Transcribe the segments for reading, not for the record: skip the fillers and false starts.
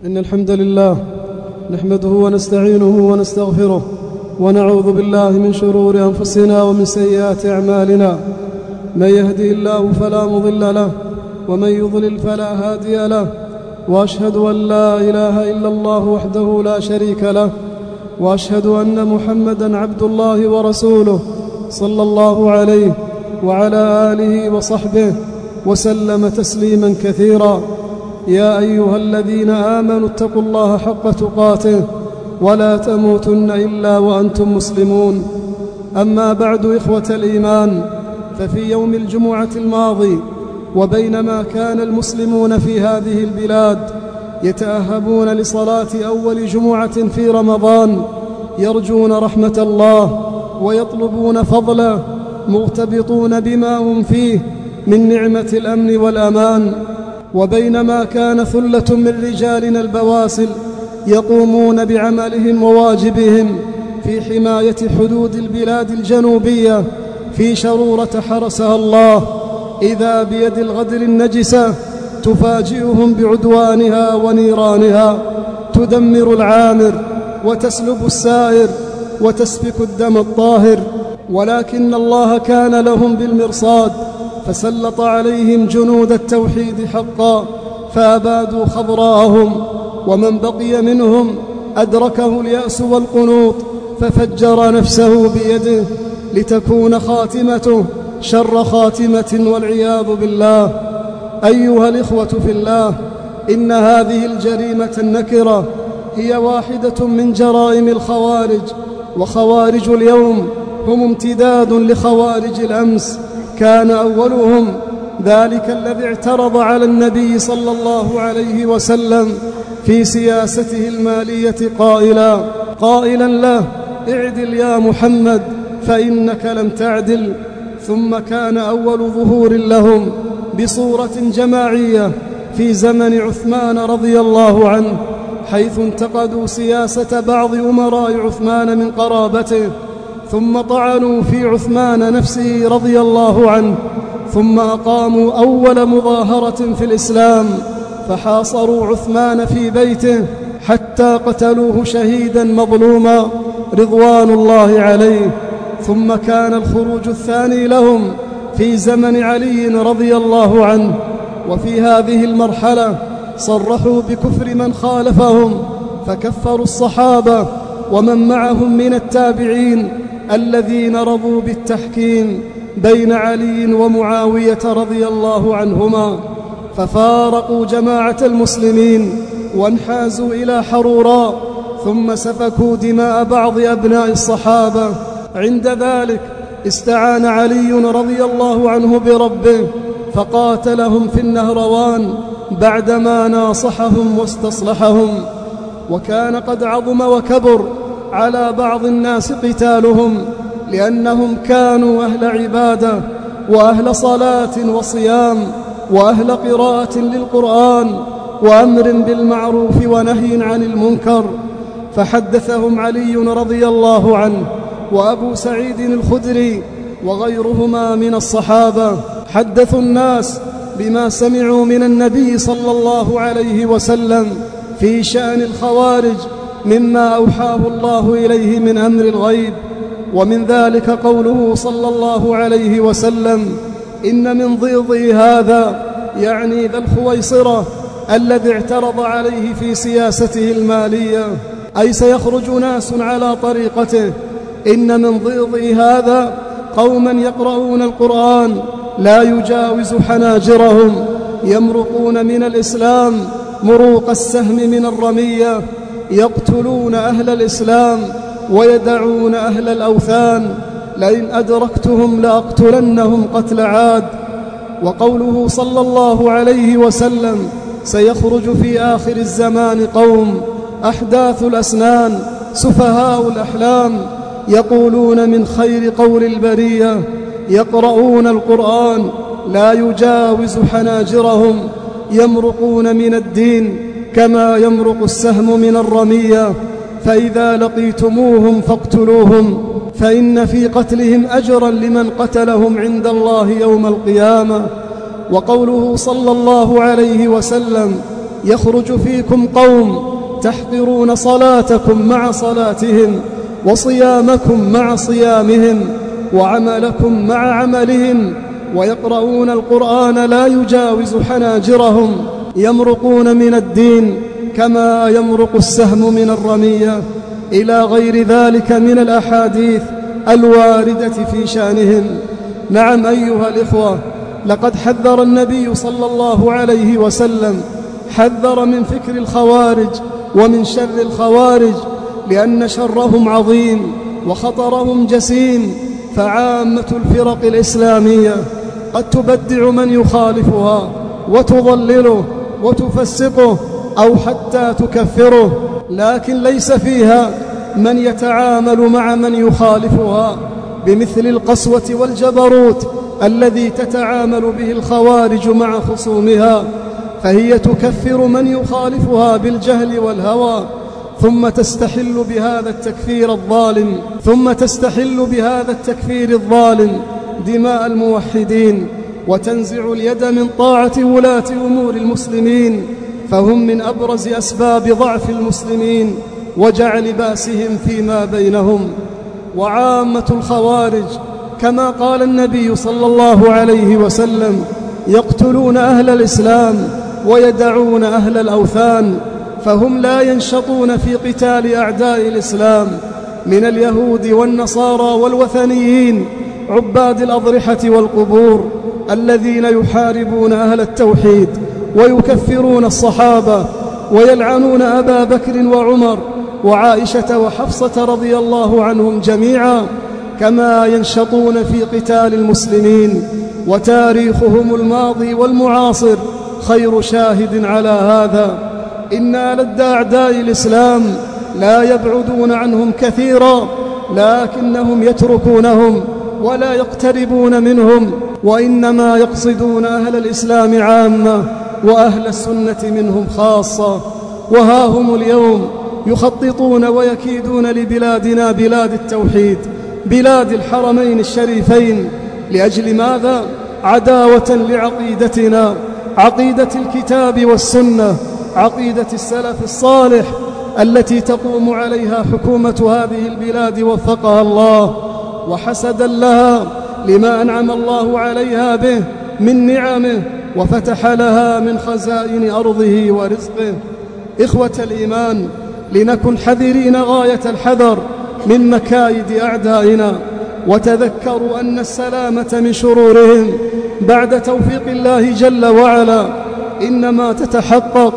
إن الحمد لله نحمده ونستعينه ونستغفره ونعوذ بالله من شرور أنفسنا ومن سيئات أعمالنا. من يهده الله فلا مضل له ومن يضلل فلا هادي له، وأشهد أن لا إله إلا الله وحده لا شريك له، وأشهد أن محمدًا عبد الله ورسوله صلى الله عليه وعلى آله وصحبه وسلم تسليما كثيرا. يا أيها الذين آمنوا اتقوا الله حق تقاته ولا تموتن إلا وأنتم مسلمون. أما بعد، إخوة الإيمان، ففي يوم الجمعة الماضي وبينما كان المسلمون في هذه البلاد يتأهبون لصلاة أول جمعة في رمضان يرجون رحمة الله ويطلبون فضله، مغتبطون بما هم فيه من نعمة الأمن والأمان، وبينما كان ثلة من رجالنا البواسل يقومون بعملهم وواجبهم في حماية حدود البلاد الجنوبية في شرورة حرسها الله، إذا بيد الغدر النجسة تفاجئهم بعدوانها ونيرانها، تدمر العامر وتسلب السائر وتسفك الدم الطاهر. ولكن الله كان لهم بالمرصاد، فسلط عليهم جنود التوحيد حقا فأبادوا خضراءهم، ومن بقي منهم أدركه اليأس والقنوط ففجر نفسه بيده لتكون خاتمته شر خاتمة والعياذ بالله. أيها الإخوة في الله، إن هذه الجريمة النكرة هي واحدة من جرائم الخوارج، وخوارج اليوم هم امتداد لخوارج الأمس. كان أولهم ذلك الذي اعترض على النبي صلى الله عليه وسلم في سياسته المالية قائلا له: اعدل يا محمد فإنك لم تعدل. ثم كان أول ظهور لهم بصورة جماعية في زمن عثمان رضي الله عنه، حيث انتقدوا سياسة بعض أمراء عثمان من قرابته، ثم طعنوا في عثمان نفسه رضي الله عنه، ثم أقاموا أول مظاهرة في الإسلام فحاصروا عثمان في بيته حتى قتلوه شهيدا مظلوما رضوان الله عليه. ثم كان الخروج الثاني لهم في زمن علي رضي الله عنه، وفي هذه المرحلة صرحوا بكفر من خالفهم، فكفروا الصحابة ومن معهم من التابعين الذين رضوا بالتحكيم بين علي ومعاوية رضي الله عنهما، ففارقوا جماعة المسلمين وانحازوا إلى حروراء، ثم سفكوا دماء بعض أبناء الصحابة. عند ذلك استعان علي رضي الله عنه بربه فقاتلهم في النهروان بعدما ناصحهم واستصلحهم. وكان قد عظم وكبر على بعض الناس قتالهم، لأنهم كانوا أهل عبادة وأهل صلاة وصيام وأهل قراءة للقرآن وأمر بالمعروف ونهي عن المنكر. فحدثهم علي رضي الله عنه وأبو سعيد الخدري وغيرهما من الصحابة، حدثوا الناس بما سمعوا من النبي صلى الله عليه وسلم في شأن الخوارج مما أوحاه الله إليه من أمر الغيب. ومن ذلك قوله صلى الله عليه وسلم: إن من ضيضي هذا، يعني ذا الخويصرة الذي اعترض عليه في سياسته المالية، أي سيخرج ناس على طريقته. إن من ضيضي هذا قوما يقرؤون القرآن لا يجاوز حناجرهم، يمرقون من الإسلام مروق السهم من الرمية، يقتلون أهل الإسلام ويدعون أهل الأوثان، لئن أدركتهم لأقتلنهم قتل عاد. وقوله صلى الله عليه وسلم: سيخرج في آخر الزمان قوم أحداث الأسنان سفهاء الأحلام، يقولون من خير قول البرية، يقرؤون القرآن لا يجاوز حناجرهم، يمرقون من الدين كما يمرق السهم من الرمية، فإذا لقيتموهم فاقتلوهم، فإن في قتلهم أجرا لمن قتلهم عند الله يوم القيامة. وقوله صلى الله عليه وسلم: يخرج فيكم قوم تحقرون صلاتكم مع صلاتهم، وصيامكم مع صيامهم، وعملكم مع عملهم، ويقرؤون القرآن لا يجاوز حناجرهم، يمرقون من الدين كما يمرق السهم من الرمية، إلى غير ذلك من الأحاديث الواردة في شأنهم. نعم أيها الإخوة، لقد حذر النبي صلى الله عليه وسلم، حذر من فكر الخوارج ومن شر الخوارج، لأن شرهم عظيم وخطرهم جسيم. فعامة الفرق الإسلامية قد تبدع من يخالفها وتضلله وتفسقه أو حتى تكفره، لكن ليس فيها من يتعامل مع من يخالفها بمثل القسوة والجبروت الذي تتعامل به الخوارج مع خصومها، فهي تكفر من يخالفها بالجهل والهوى، ثم تستحل بهذا التكفير الظالم دماء الموحدين، وتنزع اليد من طاعة ولاة أمور المسلمين، فهم من أبرز أسباب ضعف المسلمين وجعل باسهم فيما بينهم. وعامة الخوارج كما قال النبي صلى الله عليه وسلم يقتلون أهل الإسلام ويدعون أهل الأوثان، فهم لا ينشطون في قتال أعداء الإسلام من اليهود والنصارى والوثنيين عباد الأضرحة والقبور الذين يحاربون أهل التوحيد ويكفرون الصحابة ويلعنون أبا بكر وعمر وعائشة وحفصة رضي الله عنهم جميعا، كما ينشطون في قتال المسلمين. وتاريخهم الماضي والمعاصر خير شاهد على هذا. إن ألد أعداء الإسلام لا يبعدون عنهم كثيرا، لكنهم يتركونهم ولا يقتربون منهم، وإنما يقصدون أهل الإسلام عامة وأهل السنة منهم خاصة. وها هم اليوم يخططون ويكيدون لبلادنا بلاد التوحيد، بلاد الحرمين الشريفين. لأجل ماذا؟ عداوة لعقيدتنا، عقيدة الكتاب والسنة، عقيدة السلف الصالح التي تقوم عليها حكومة هذه البلاد وفقها الله، وحسدا لها لما أنعم الله عليها به من نعمه وفتح لها من خزائن أرضه ورزقه. إخوة الإيمان، لنكن حذرين غاية الحذر من مكايد أعدائنا، وتذكروا أن السلامة من شرورهم بعد توفيق الله جل وعلا إنما تتحقق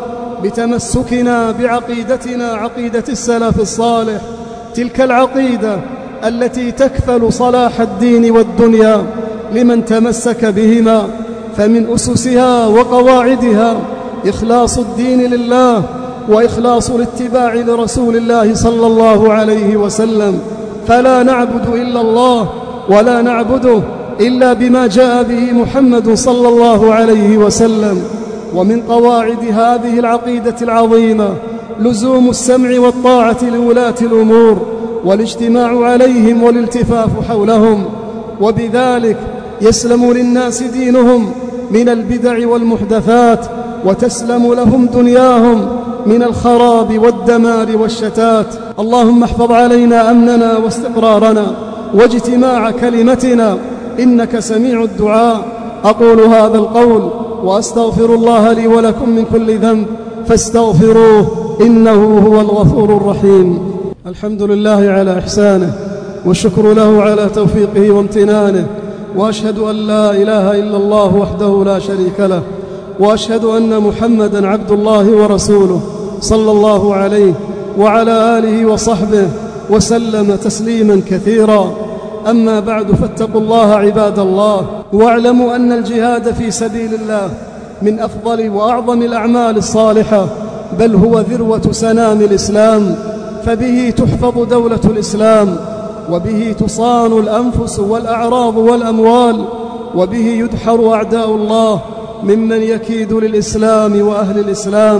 بتمسكنا بعقيدتنا، عقيدة السلف الصالح، تلك العقيدة التي تكفل صلاح الدين والدنيا لمن تمسك بهما، فمن أسسها وقواعدها إخلاص الدين لله وإخلاص الاتباع لرسول الله صلى الله عليه وسلم، فلا نعبد إلا الله ولا نعبده إلا بما جاء به محمد صلى الله عليه وسلم. ومن قواعد هذه العقيدة العظيمة لزوم السمع والطاعة لولاة الأمور والاجتماع عليهم والالتفاف حولهم، وبذلك يسلم للناس دينهم من البدع والمحدثات، وتسلم لهم دنياهم من الخراب والدمار والشتات. اللهم احفظ علينا أمننا واستقرارنا واجتماع كلمتنا، إنك سميع الدعاء. أقول هذا القول وأستغفر الله لي ولكم من كل ذنب فاستغفروه إنه هو الغفور الرحيم. الحمد لله على إحسانه، والشكر له على توفيقه وامتنانه، وأشهد أن لا إله إلا الله وحده لا شريك له، وأشهد أن محمدًا عبد الله ورسوله صلى الله عليه وعلى آله وصحبه وسلم تسليما كثيرا. أما بعد، فاتقوا الله عباد الله، واعلموا أن الجهاد في سبيل الله من أفضل وأعظم الأعمال الصالحة، بل هو ذروة سنام الإسلام، فبه تحفظ دولة الإسلام، وبه تصان الأنفس والأعراض والأموال، وبه يدحر أعداء الله ممن يكيد للإسلام وأهل الإسلام.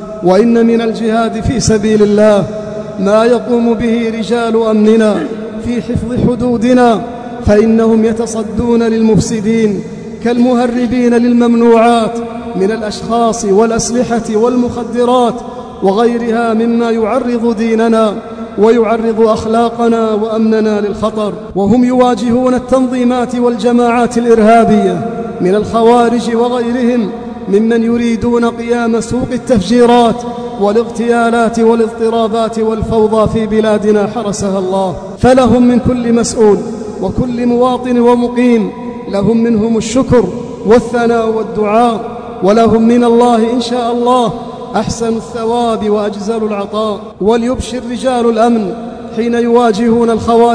وإن من الجهاد في سبيل الله ما يقوم به رجال أمننا في حفظ حدودنا، فإنهم يتصدون للمفسدين كالمهربين للممنوعات من الأشخاص والأسلحة والمخدرات وغيرها مما يعرض ديننا ويعرض أخلاقنا وأمننا للخطر. وهم يواجهون التنظيمات والجماعات الإرهابية من الخوارج وغيرهم ممن يريدون قيام سوق التفجيرات والاغتيالات والاضطرابات والفوضى في بلادنا حرسها الله. فلهم من كل مسؤول وكل مواطن ومقيم، لهم منهم الشكر والثناء والدعاء، ولهم من الله إن شاء الله أحسن الثواب وأجزل العطاء. وليبشر رجال الأمن حين يواجهون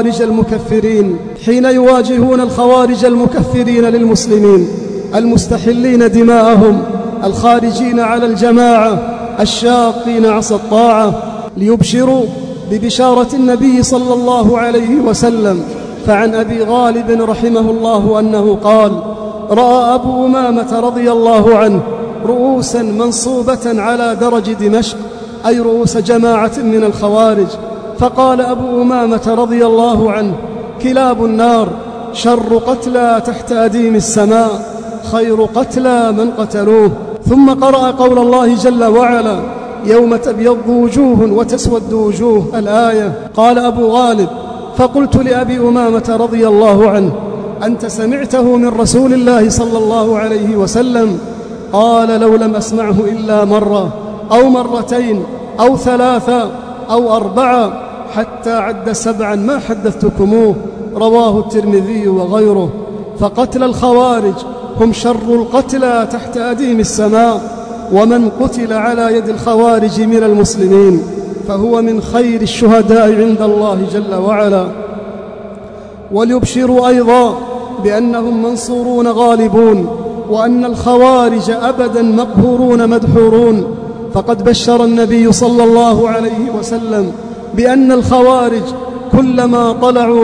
الخوارج المكفرين للمسلمين المستحلين دماءهم الخارجين على الجماعة الشاقين عصا الطاعة، ليبشروا ببشارة النبي صلى الله عليه وسلم. فعن أبي غالب رحمه الله أنه قال: رأى أبو أمامة رضي الله عنه رؤوسا منصوبة على درج دمشق، أي رؤوس جماعة من الخوارج، فقال أبو أمامة رضي الله عنه: كلاب النار شر قتلى تحت أديم السماء، خير قتلى من قتلوه. ثم قرأ قول الله جل وعلا: يوم تبيض وجوه وتسود وجوه، الآية. قال أبو غالب: فقلت لأبي أمامة رضي الله عنه: أنت سمعته من رسول الله صلى الله عليه وسلم؟ قال: لو لم أسمعه إلا مرة أو مرتين أو ثلاثة أو أربعة حتى عد 7 ما حدثتكموه. رواه الترمذي وغيره. فقتل الخوارج هم شر القتلى تحت أديم السماء، ومن قتل على يد الخوارج من المسلمين فهو من خير الشهداء عند الله جل وعلا. وليبشروا أيضا بأنهم منصورون غالبون، وأن الخوارج أبدا مقهورون مدحورون. فقد بشر النبي صلى الله عليه وسلم بأن الخوارج كلما طلعوا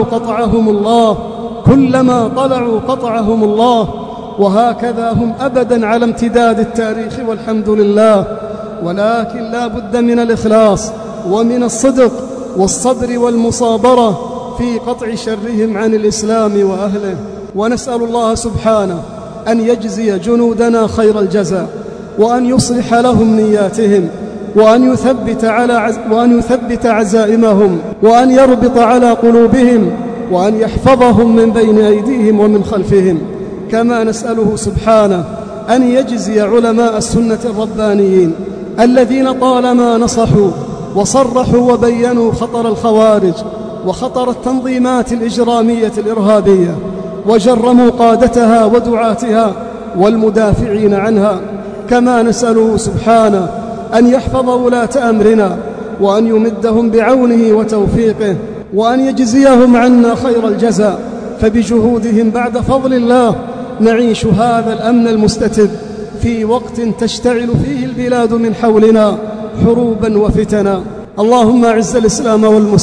قطعهم الله، وهكذا هم أبدا على امتداد التاريخ والحمد لله. ولكن لا بد من الإخلاص ومن الصدق والصبر والمصابرة في قطع شرهم عن الإسلام وأهله. ونسأل الله سبحانه أن يجزي جنودنا خير الجزاء، وأن يصلح لهم نياتهم، وأن يثبت عزائمهم، وأن يربط على قلوبهم، وأن يحفظهم من بين أيديهم ومن خلفهم. كما نسأله سبحانه أن يجزي علماء السنة الربانيين الذين طالما نصحوا وصرحوا وبينوا خطر الخوارج وخطر التنظيمات الإجرامية الإرهابية، وجرموا قادتها ودعاتها والمدافعين عنها. كما نسأله سبحانه أن يحفظ ولاة أمرنا، وأن يمدهم بعونه وتوفيقه، وأن يجزيهم عنا خير الجزاء. فبجهودهم بعد فضل الله نعيش هذا الأمن المستتب في وقت تشتعل فيه البلاد من حولنا حروبا وفتنا. اللهم أعز الإسلام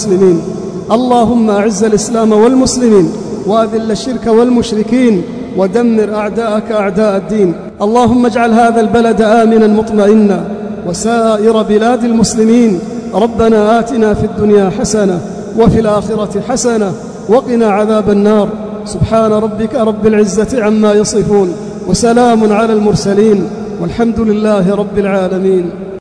والمسلمين، وأذل الشرك والمشركين، ودمر أعداءك أعداء الدين. اللهم اجعل هذا البلد آمنا مطمئنا وسائر بلاد المسلمين. ربنا آتنا في الدنيا حسنة وفي الآخرة حسنة وقنا عذاب النار. سبحان ربك رب العزة عما يصفون، وسلام على المرسلين، والحمد لله رب العالمين.